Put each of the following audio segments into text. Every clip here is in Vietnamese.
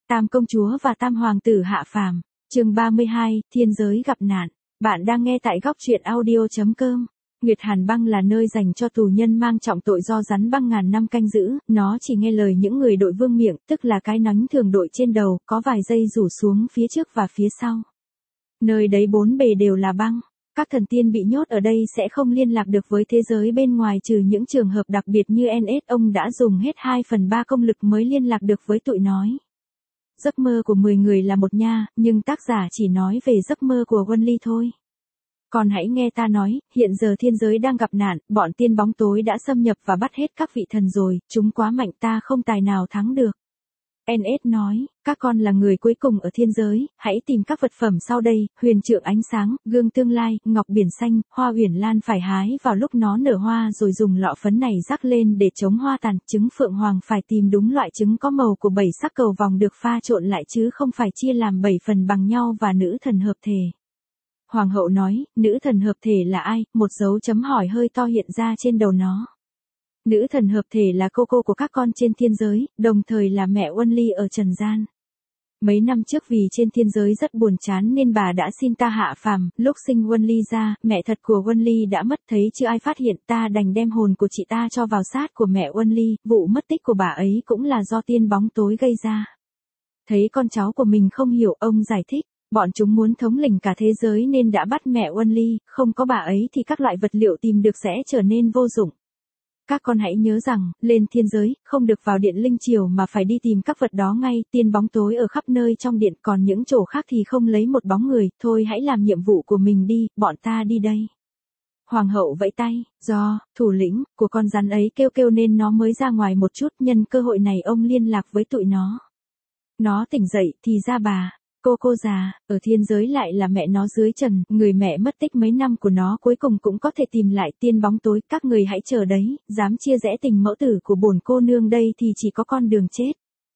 Tam công chúa và tam hoàng tử hạ phàm. Chương 32, thiên giới gặp nạn. Bạn đang nghe tại góc truyện audio.com. Nguyệt Hàn Băng là nơi dành cho tù nhân mang trọng tội do rắn băng ngàn năm canh giữ, nó chỉ nghe lời những người đội vương miện, tức là cái nánh thường đội trên đầu, có vài dây rủ xuống phía trước và phía sau. Nơi đấy bốn bề đều là băng. Các thần tiên bị nhốt ở đây sẽ không liên lạc được với thế giới bên ngoài trừ những trường hợp đặc biệt như NS. Ông đã dùng hết 2/3 công lực mới liên lạc được với tụi nói. Giấc mơ của 10 người là một nha, nhưng tác giả chỉ nói về giấc mơ của Wonly thôi. Còn hãy nghe ta nói, hiện giờ thiên giới đang gặp nạn, bọn tiên bóng tối đã xâm nhập và bắt hết các vị thần rồi, chúng quá mạnh ta không tài nào thắng được. NS nói, các con là người cuối cùng ở thiên giới, hãy tìm các vật phẩm sau đây, huyền trượng ánh sáng, gương tương lai, ngọc biển xanh, hoa uyển lan phải hái vào lúc nó nở hoa rồi dùng lọ phấn này rắc lên để chống hoa tàn, trứng phượng hoàng phải tìm đúng loại trứng có màu của 7 sắc cầu vòng được pha trộn lại chứ không phải chia làm 7 phần bằng nhau và nữ thần hợp thể. Hoàng hậu nói, nữ thần hợp thể là ai? Một dấu chấm hỏi hơi to hiện ra trên đầu nó. Nữ thần hợp thể là cô của các con trên thiên giới, đồng thời là mẹ Wonly ở trần gian. Mấy năm trước vì trên thiên giới rất buồn chán nên bà đã xin ta hạ phàm, lúc sinh Wonly ra, mẹ thật của Wonly đã mất thấy chưa ai phát hiện ta đành đem hồn của chị ta cho vào xác của mẹ Wonly, vụ mất tích của bà ấy cũng là do tiên bóng tối gây ra. Thấy con cháu của mình không hiểu ông giải thích. Bọn chúng muốn thống lĩnh cả thế giới nên đã bắt mẹ Wonly, không có bà ấy thì các loại vật liệu tìm được sẽ trở nên vô dụng. Các con hãy nhớ rằng, lên thiên giới, không được vào điện linh triều mà phải đi tìm các vật đó ngay, tiên bóng tối ở khắp nơi trong điện còn những chỗ khác thì không lấy một bóng người, thôi hãy làm nhiệm vụ của mình đi, bọn ta đi đây. Hoàng hậu vẫy tay, do, thủ lĩnh, của con rắn ấy kêu nên nó mới ra ngoài một chút, nhân cơ hội này ông liên lạc với tụi nó. Nó tỉnh dậy, thì ra bà. Cô già, ở thiên giới lại là mẹ nó dưới trần, người mẹ mất tích mấy năm của nó cuối cùng cũng có thể tìm lại tiên bóng tối, các người hãy chờ đấy, dám chia rẽ tình mẫu tử của bổn cô nương đây thì chỉ có con đường chết.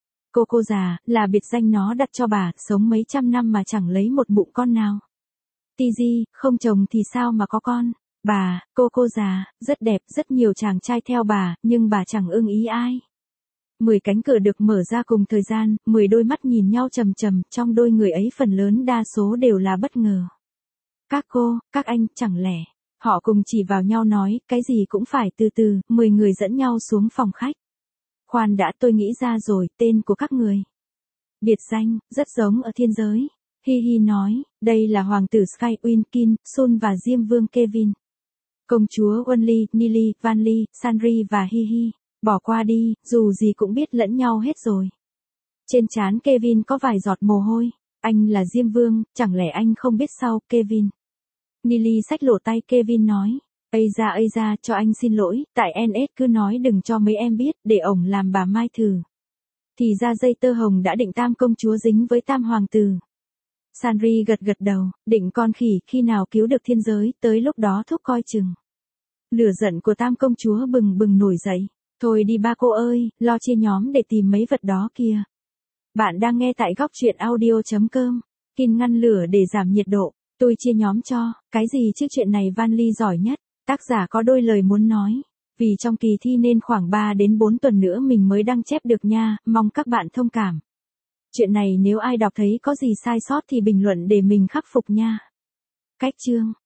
Cô già, là biệt danh nó đặt cho bà, sống mấy trăm năm mà chẳng lấy một mụn con nào. Tigi, không chồng thì sao mà có con. Bà, cô già, rất đẹp, rất nhiều chàng trai theo bà, nhưng bà chẳng ưng ý ai. 10 cánh cửa được mở ra cùng thời gian, 10 đôi mắt nhìn nhau trầm trầm, trong đôi người ấy phần lớn đa số đều là bất ngờ. Các cô, các anh, chẳng lẽ, họ cùng chỉ vào nhau nói, cái gì cũng phải từ từ, 10 người dẫn nhau xuống phòng khách. Khoan đã, tôi nghĩ ra rồi, tên của các người. Biệt danh, rất giống ở thiên giới. Hi Hi nói, đây là hoàng tử Sky Winkin, Sun và Diêm vương Kevin. Công chúa Wonly, Nili, Vanly, Sanri và Hi Hi. Bỏ qua đi, dù gì cũng biết lẫn nhau hết rồi. Trên trán Kevin có vài giọt mồ hôi. Anh là Diêm Vương, chẳng lẽ anh không biết sao, Kevin? Nili xách lỗ tay Kevin nói. Ây da, cho anh xin lỗi, tại NS cứ nói đừng cho mấy em biết, để ổng làm bà Mai thử. Thì ra dây tơ hồng đã định tam công chúa dính với tam hoàng tử. Sanri gật đầu, định con khỉ khi nào cứu được thiên giới, tới lúc đó thúc coi chừng. Lửa giận của tam công chúa bừng nổi dậy. Thôi đi ba cô ơi, lo chia nhóm để tìm mấy vật đó kìa. Bạn đang nghe tại góc truyện audio.com. Kin ngăn lửa để giảm nhiệt độ. Tôi chia nhóm cho, cái gì chứ chuyện này Vanly giỏi nhất. Tác giả có đôi lời muốn nói. Vì trong kỳ thi nên khoảng 3 đến 4 tuần nữa mình mới đăng chép được nha, mong các bạn thông cảm. Chuyện này nếu ai đọc thấy có gì sai sót thì bình luận để mình khắc phục nha. Cách chương.